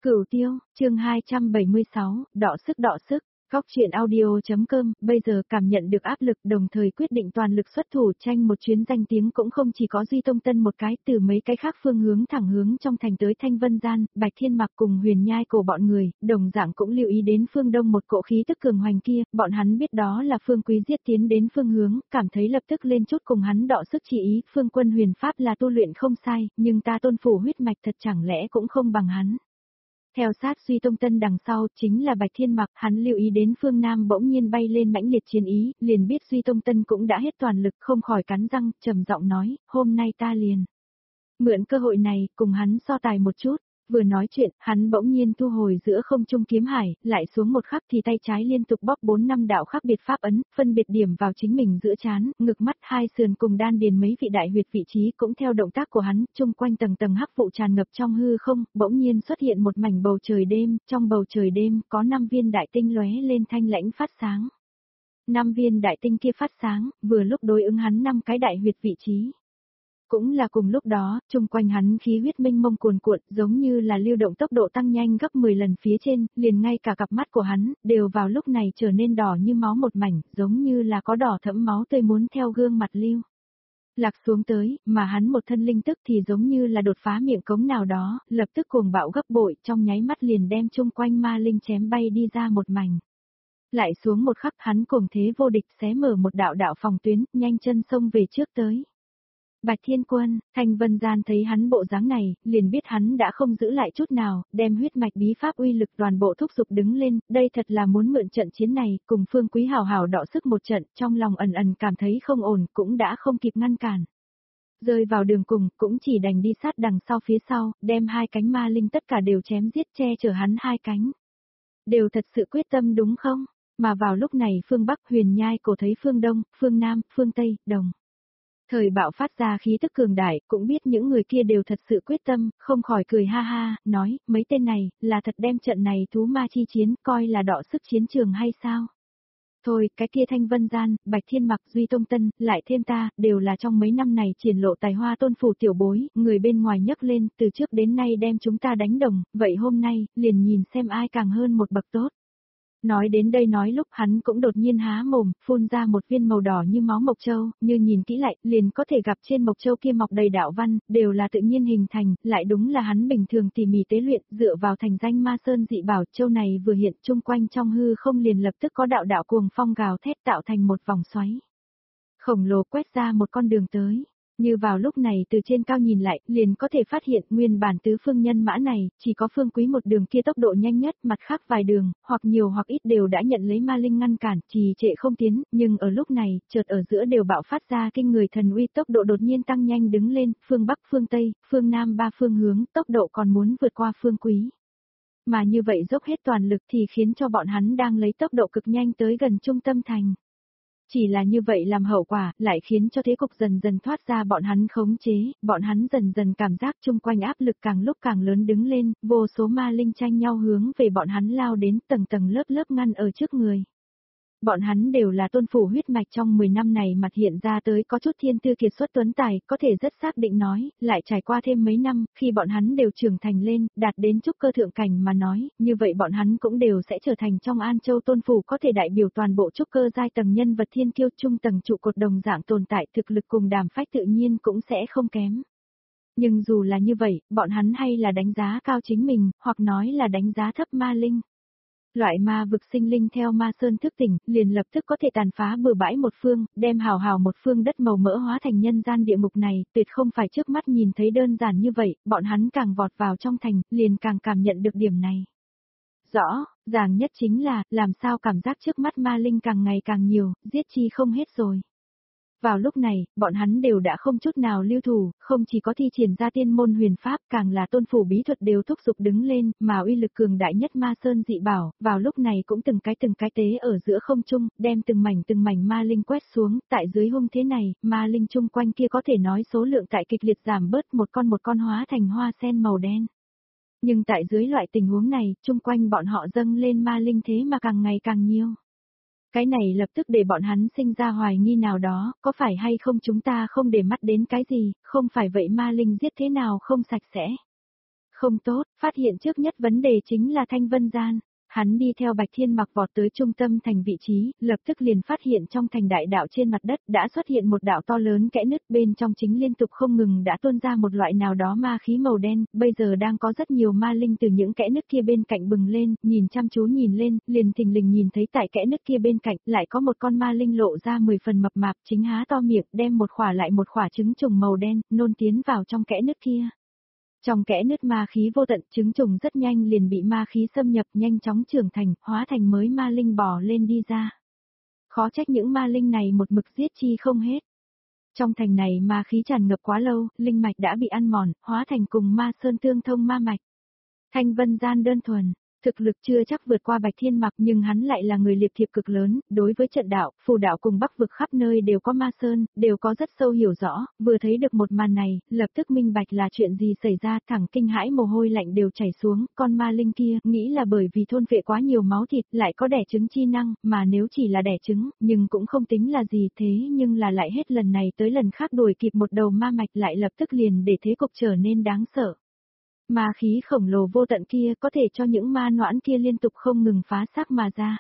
Cửu Tiêu, chương 276, đọ sức. Góc truyện audio.com, bây giờ cảm nhận được áp lực đồng thời quyết định toàn lực xuất thủ tranh một chuyến danh tiếng cũng không chỉ có Duy Tông Tân một cái, từ mấy cái khác phương hướng thẳng hướng trong thành tới Thanh Vân Gian, Bạch Thiên Mặc cùng Huyền Nhai cổ bọn người, đồng dạng cũng lưu ý đến phương đông một cỗ khí tức cường hoành kia, bọn hắn biết đó là Phương Quý giết tiến đến phương hướng, cảm thấy lập tức lên chút cùng hắn đọ sức chỉ ý, Phương Quân huyền pháp là tu luyện không sai, nhưng ta tôn phủ huyết mạch thật chẳng lẽ cũng không bằng hắn. Theo sát Duy Tông Tân đằng sau chính là Bạch Thiên Mặc, hắn lưu ý đến phương Nam bỗng nhiên bay lên mãnh liệt chiến ý, liền biết Duy Tông Tân cũng đã hết toàn lực không khỏi cắn răng, trầm giọng nói, hôm nay ta liền mượn cơ hội này, cùng hắn so tài một chút. Vừa nói chuyện, hắn bỗng nhiên thu hồi giữa không trung kiếm hải, lại xuống một khắc thì tay trái liên tục bóp 4 năm đạo khác biệt pháp ấn, phân biệt điểm vào chính mình giữa trán, ngực mắt hai sườn cùng đan điền mấy vị đại huyệt vị trí cũng theo động tác của hắn, chung quanh tầng tầng hắc vụ tràn ngập trong hư không, bỗng nhiên xuất hiện một mảnh bầu trời đêm, trong bầu trời đêm có 5 viên đại tinh lóe lên thanh lãnh phát sáng. 5 viên đại tinh kia phát sáng, vừa lúc đối ứng hắn 5 cái đại huyệt vị trí. Cũng là cùng lúc đó, chung quanh hắn khí huyết mênh mông cuồn cuộn, giống như là lưu động tốc độ tăng nhanh gấp 10 lần phía trên, liền ngay cả cặp mắt của hắn, đều vào lúc này trở nên đỏ như máu một mảnh, giống như là có đỏ thẫm máu tươi muốn theo gương mặt lưu lạc xuống tới, mà hắn một thân linh tức thì giống như là đột phá miệng cống nào đó, lập tức cuồng bạo gấp bội, trong nháy mắt liền đem chung quanh ma linh chém bay đi ra một mảnh. Lại xuống một khắc hắn cùng thế vô địch xé mở một đạo đạo phòng tuyến, nhanh chân xông về trước tới. Bạch Thiên Quân, Thanh Vân Gian thấy hắn bộ dáng này, liền biết hắn đã không giữ lại chút nào, đem huyết mạch bí pháp uy lực toàn bộ thúc giục đứng lên, đây thật là muốn mượn trận chiến này, cùng Phương Quý hào hào đọ sức một trận, trong lòng ẩn ẩn cảm thấy không ổn, cũng đã không kịp ngăn cản. Rơi vào đường cùng, cũng chỉ đành đi sát đằng sau phía sau, đem hai cánh ma linh tất cả đều chém giết che chở hắn hai cánh. Đều thật sự quyết tâm đúng không? Mà vào lúc này phương Bắc Huyền Nhai cổ thấy phương Đông, phương Nam, phương Tây, đồng thời bạo phát ra khí tức cường đại, cũng biết những người kia đều thật sự quyết tâm, không khỏi cười ha ha, nói, mấy tên này, là thật đem trận này thú ma chi chiến, coi là đọ sức chiến trường hay sao? Thôi, cái kia Thanh Vân Gian, Bạch Thiên Mặc, Duy Tông Tân, lại thêm ta, đều là trong mấy năm này triển lộ tài hoa tôn phủ tiểu bối, người bên ngoài nhấc lên, từ trước đến nay đem chúng ta đánh đồng, vậy hôm nay, liền nhìn xem ai càng hơn một bậc tốt. Nói đến đây nói lúc hắn cũng đột nhiên há mồm, phun ra một viên màu đỏ như máu mộc châu, như nhìn kỹ lại, liền có thể gặp trên mộc châu kia mọc đầy đạo văn, đều là tự nhiên hình thành, lại đúng là hắn bình thường tỉ mỉ tế luyện, dựa vào thành danh ma sơn dị bảo, châu này vừa hiện chung quanh trong hư không liền lập tức có đạo đạo cuồng phong gào thét tạo thành một vòng xoáy khổng lồ quét ra một con đường tới. Như vào lúc này từ trên cao nhìn lại, liền có thể phát hiện nguyên bản tứ phương nhân mã này, chỉ có Phương Quý một đường kia tốc độ nhanh nhất, mặt khác vài đường, hoặc nhiều hoặc ít đều đã nhận lấy ma linh ngăn cản, trì trệ không tiến, nhưng ở lúc này, chợt ở giữa đều bạo phát ra kinh người thần uy, tốc độ đột nhiên tăng nhanh đứng lên, phương Bắc, phương Tây, phương Nam ba phương hướng, tốc độ còn muốn vượt qua Phương Quý. Mà như vậy dốc hết toàn lực thì khiến cho bọn hắn đang lấy tốc độ cực nhanh tới gần trung tâm thành. Chỉ là như vậy làm hậu quả, lại khiến cho thế cục dần dần thoát ra bọn hắn khống chế, bọn hắn dần dần cảm giác chung quanh áp lực càng lúc càng lớn đứng lên, vô số ma linh tranh nhau hướng về bọn hắn lao đến tầng tầng lớp lớp ngăn ở trước người. Bọn hắn đều là tôn phủ huyết mạch trong 10 năm này mặt hiện ra tới có chút thiên tư kiệt xuất tuấn tài, có thể rất xác định nói, lại trải qua thêm mấy năm, khi bọn hắn đều trưởng thành lên, đạt đến trúc cơ thượng cảnh mà nói, như vậy bọn hắn cũng đều sẽ trở thành trong An Châu tôn phủ có thể đại biểu toàn bộ trúc cơ giai tầng nhân vật thiên kiêu trung tầng trụ cột đồng dạng tồn tại thực lực cùng đàm phách tự nhiên cũng sẽ không kém. Nhưng dù là như vậy, bọn hắn hay là đánh giá cao chính mình, hoặc nói là đánh giá thấp ma linh. Loại ma vực sinh linh theo ma sơn thức tỉnh, liền lập tức có thể tàn phá bừa bãi một phương, đem hào hào một phương đất màu mỡ hóa thành nhân gian địa ngục này, tuyệt không phải trước mắt nhìn thấy đơn giản như vậy, bọn hắn càng vọt vào trong thành, liền càng cảm nhận được điểm này. Rõ, ràng nhất chính là, làm sao cảm giác trước mắt ma linh càng ngày càng nhiều, giết chi không hết rồi. Vào lúc này, bọn hắn đều đã không chút nào lưu thủ, không chỉ có thi triển ra tiên môn huyền pháp, càng là tôn phủ bí thuật đều thúc giục đứng lên, mà uy lực cường đại nhất ma sơn dị bảo, vào lúc này cũng từng cái tế ở giữa không trung, đem từng mảnh ma linh quét xuống, tại dưới hung thế này, ma linh chung quanh kia có thể nói số lượng tại kịch liệt giảm bớt một con hóa thành hoa sen màu đen. Nhưng tại dưới loại tình huống này, chung quanh bọn họ dâng lên ma linh thế mà càng ngày càng nhiều. Cái này lập tức để bọn hắn sinh ra hoài nghi nào đó, có phải hay không chúng ta không để mắt đến cái gì, không phải vậy ma linh giết thế nào không sạch sẽ. Không tốt, phát hiện trước nhất vấn đề chính là Thanh Vân Gian. Hắn đi theo Bạch Thiên Mặc vọt tới trung tâm thành vị trí, lập tức liền phát hiện trong thành đại đạo trên mặt đất đã xuất hiện một đạo to lớn kẽ nứt, bên trong chính liên tục không ngừng đã tuôn ra một loại nào đó ma khí màu đen, bây giờ đang có rất nhiều ma linh từ những kẽ nứt kia bên cạnh bừng lên, nhìn chăm chú nhìn lên, liền thình lình nhìn thấy tại kẽ nứt kia bên cạnh lại có một con ma linh lộ ra 10 phần mập mạp, chính há to miệng đem một khỏa lại một khỏa trứng trùng màu đen nôn tiến vào trong kẽ nứt kia. Trong kẽ nứt ma khí vô tận, trứng trùng rất nhanh liền bị ma khí xâm nhập, nhanh chóng trưởng thành, hóa thành mới ma linh bò lên đi ra. Khó trách những ma linh này một mực giết chi không hết. Trong thành này ma khí tràn ngập quá lâu, linh mạch đã bị ăn mòn, hóa thành cùng ma sơn tương thông ma mạch. Thanh Vân Gian đơn thuần, thực lực chưa chắc vượt qua Bạch Thiên Mặc, nhưng hắn lại là người liệp thiệp cực lớn, đối với trận đạo, phù đạo cùng bắc vực khắp nơi đều có ma sơn, đều có rất sâu hiểu rõ, vừa thấy được một màn này, lập tức minh bạch là chuyện gì xảy ra, thẳng kinh hãi mồ hôi lạnh đều chảy xuống, con ma linh kia, nghĩ là bởi vì thôn phệ quá nhiều máu thịt, lại có đẻ trứng chi năng, mà nếu chỉ là đẻ trứng, nhưng cũng không tính là gì, thế nhưng là lại hết lần này tới lần khác đuổi kịp một đầu ma mạch, lại lập tức liền để thế cục trở nên đáng sợ. Ma khí khổng lồ vô tận kia có thể cho những ma noãn kia liên tục không ngừng phá xác mà ra.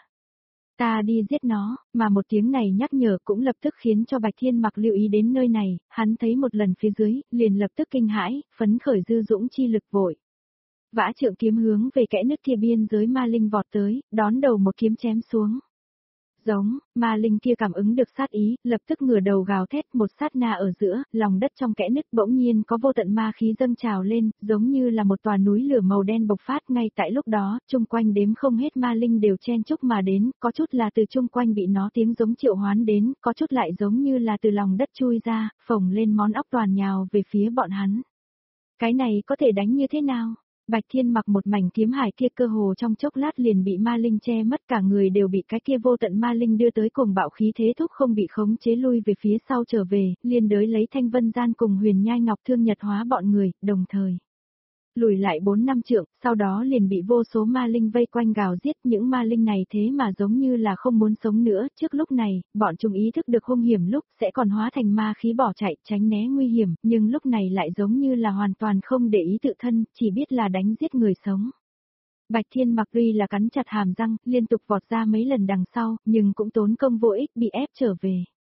Ta đi giết nó, mà một tiếng này nhắc nhở cũng lập tức khiến cho Bạch Thiên Mặc lưu ý đến nơi này, hắn thấy một lần phía dưới, liền lập tức kinh hãi, phấn khởi dư dũng chi lực vội. Vã trượng kiếm hướng về kẽ nứt kia biên giới ma linh vọt tới, đón đầu một kiếm chém xuống. Giống, ma linh kia cảm ứng được sát ý, lập tức ngửa đầu gào thét, một sát na ở giữa, lòng đất trong kẽ nứt bỗng nhiên có vô tận ma khí dâng trào lên, giống như là một tòa núi lửa màu đen bộc phát. Ngay tại lúc đó, chung quanh đếm không hết ma linh đều chen chúc mà đến, có chút là từ chung quanh bị nó tiếng giống triệu hoán đến, có chút lại giống như là từ lòng đất chui ra, phồng lên món óc toàn nhào về phía bọn hắn. Cái này có thể đánh như thế nào? Bạch Thiên Mặc một mảnh kiếm hải kia cơ hồ trong chốc lát liền bị ma linh che mất, cả người đều bị cái kia vô tận ma linh đưa tới cùng bạo khí thế thúc không bị khống chế lui về phía sau trở về, liền đới lấy Thanh Vân Gian cùng Huyền Nhai Ngọc Thương Nhật hóa bọn người, đồng thời lùi lại 4 năm trượng, sau đó liền bị vô số ma linh vây quanh gào giết, những ma linh này thế mà giống như là không muốn sống nữa, trước lúc này, bọn chúng ý thức được hung hiểm lúc sẽ còn hóa thành ma khí bỏ chạy, tránh né nguy hiểm, nhưng lúc này lại giống như là hoàn toàn không để ý tự thân, chỉ biết là đánh giết người sống. Bạch Thiên Mặc tuy là cắn chặt hàm răng, liên tục vọt ra mấy lần đằng sau, nhưng cũng tốn công vô ích, bị ép trở về.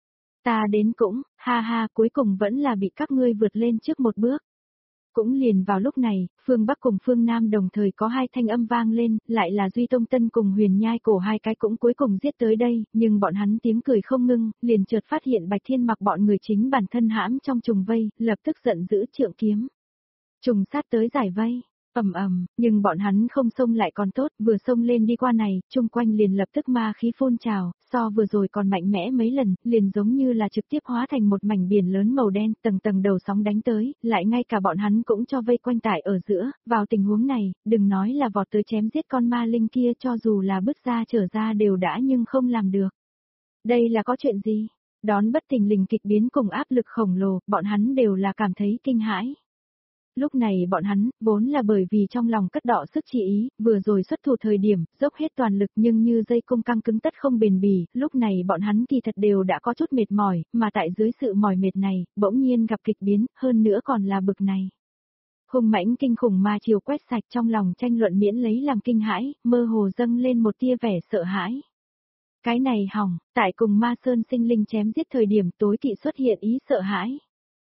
Ta đến cũng, ha ha, cuối cùng vẫn là bị các ngươi vượt lên trước một bước. Cũng liền vào lúc này, phương Bắc cùng phương Nam đồng thời có hai thanh âm vang lên, lại là Duy Tông Tân cùng Huyền Nhai Cổ hai cái cũng cuối cùng giết tới đây, nhưng bọn hắn tiếng cười không ngưng, liền chợt phát hiện Bạch Thiên Mặc bọn người chính bản thân hãm trong trùng vây, lập tức giận dữ trượng kiếm. Trùng sát tới giải vây. Nhưng bọn hắn không xông lại còn tốt, vừa xông lên đi qua này, chung quanh liền lập tức ma khí phun trào, so vừa rồi còn mạnh mẽ mấy lần, liền giống như là trực tiếp hóa thành một mảnh biển lớn màu đen, tầng tầng đầu sóng đánh tới, lại ngay cả bọn hắn cũng cho vây quanh tại ở giữa, vào tình huống này, đừng nói là vọt tới chém giết con ma linh kia, cho dù là bứt ra trở ra đều đã nhưng không làm được. Đây là có chuyện gì? Đón bất tình lình kịch biến cùng áp lực khổng lồ, bọn hắn đều là cảm thấy kinh hãi. Lúc này bọn hắn, vốn là bởi vì trong lòng cất đọ sức chỉ ý, vừa rồi xuất thủ thời điểm, dốc hết toàn lực nhưng như dây cung căng cứng tất không bền bỉ, lúc này bọn hắn kỳ thật đều đã có chút mệt mỏi, mà tại dưới sự mỏi mệt này, bỗng nhiên gặp kịch biến, hơn nữa còn là bực này. Hung mãnh kinh khủng ma chiều quét sạch trong lòng tranh luận miễn lấy làm kinh hãi, mơ hồ dâng lên một tia vẻ sợ hãi. Cái này hỏng, tại cùng ma sơn sinh linh chém giết thời điểm tối kỵ xuất hiện ý sợ hãi.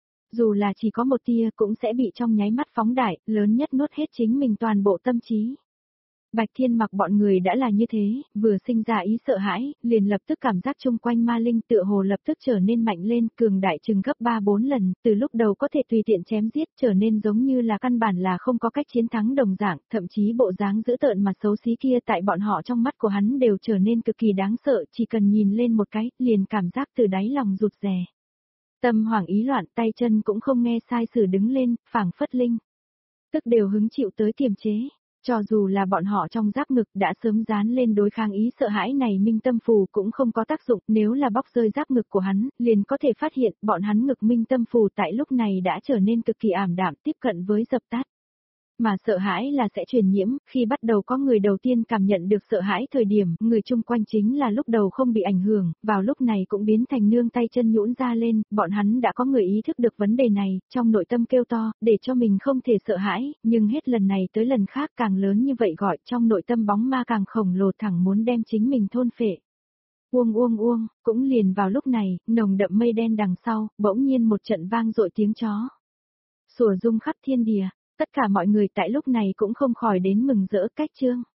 Dù là chỉ có một tia cũng sẽ bị trong nháy mắt phóng đại, lớn nhất nuốt hết chính mình toàn bộ tâm trí. Bạch Thiên Mặc bọn người đã là như thế, vừa sinh ra ý sợ hãi, liền lập tức cảm giác chung quanh ma linh tựa hồ lập tức trở nên mạnh lên, cường đại chừng gấp 3-4 lần, từ lúc đầu có thể tùy tiện chém giết trở nên giống như là căn bản là không có cách chiến thắng đồng dạng, thậm chí bộ dáng dữ tợn mà xấu xí kia tại bọn họ trong mắt của hắn đều trở nên cực kỳ đáng sợ, chỉ cần nhìn lên một cái, liền cảm giác từ đáy lòng rụt rè. Tâm hoảng ý loạn, tay chân cũng không nghe sai sử đứng lên, phảng phất linh. Tức đều hứng chịu tới kiềm chế, cho dù là bọn họ trong giáp ngực đã sớm dán lên đối kháng ý sợ hãi này minh tâm phù cũng không có tác dụng, nếu là bóc rơi giáp ngực của hắn, liền có thể phát hiện bọn hắn ngực minh tâm phù tại lúc này đã trở nên cực kỳ ảm đạm tiếp cận với dập tắt. Mà sợ hãi là sẽ truyền nhiễm, khi bắt đầu có người đầu tiên cảm nhận được sợ hãi thời điểm, người chung quanh chính là lúc đầu không bị ảnh hưởng, vào lúc này cũng biến thành nương tay chân nhũn ra lên, bọn hắn đã có người ý thức được vấn đề này, trong nội tâm kêu to, để cho mình không thể sợ hãi, nhưng hết lần này tới lần khác càng lớn như vậy gọi, trong nội tâm bóng ma càng khổng lồ thẳng muốn đem chính mình thôn phệ. Uông, cũng liền vào lúc này, nồng đậm mây đen đằng sau, bỗng nhiên một trận vang dội tiếng chó. Sủa rung khắp thiên địa, tất cả mọi người tại lúc này cũng không khỏi đến mừng rỡ cách chương.